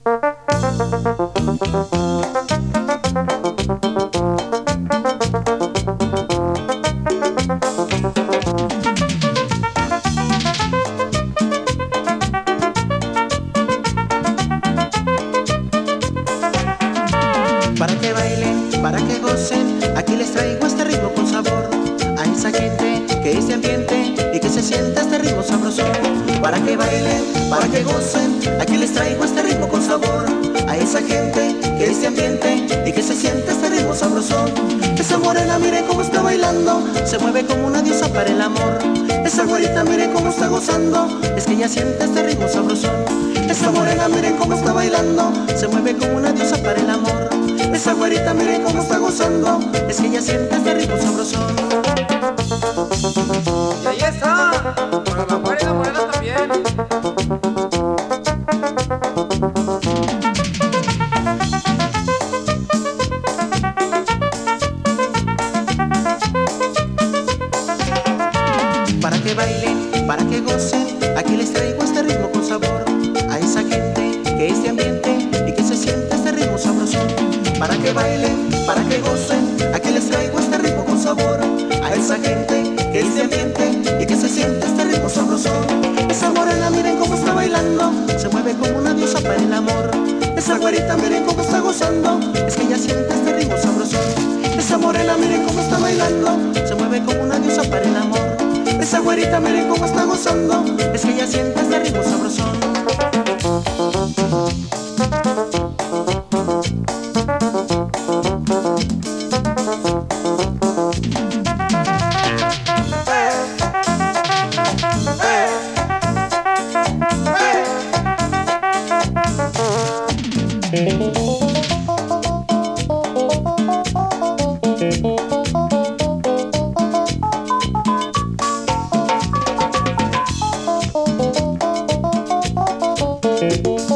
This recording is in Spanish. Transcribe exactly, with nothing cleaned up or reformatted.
Para que bailen, para que gocen, aquí les traigo este ritmo con sabor. A esa gente que este ambiente y que se sienta este ritmo sabroso. Para que bailen, para que gocen, aquí les traigo este ritmo con sabor. A esa gente que este ambiente y que se sienta este ritmo sabroso. Esa morena miren cómo está bailando, se mueve como una diosa para el amor. Esa güerita miren cómo está gozando, es que ella siente este ritmo sabroso. Esa morena miren cómo está bailando, se mueve como una diosa para el amor. Esa güerita miren cómo está gozando, es que ella siente este ritmo sabroso. Y ahí está, para la mujer y la morena también. Para que bailen, para que gocen, aquí les traigo este ritmo con sabor. A esa gente que este ambiente y que se siente este ritmo sabroso. Para que bailen, para que gocen, aquí les traigo este ritmo con sabor. A esa gente que este ambiente y que se siente este ritmo sabroso. Esa morena miren cómo está bailando, se mueve como una diosa para el amor. Esa güerita miren cómo está gozando, es que ella siente este ritmo sabroso. Esa morena miren cómo está bailando, se mueve como una diosa para el amor. Esa güerita miren cómo está gozando, es que ella siente este ritmo sabroso. Thank you.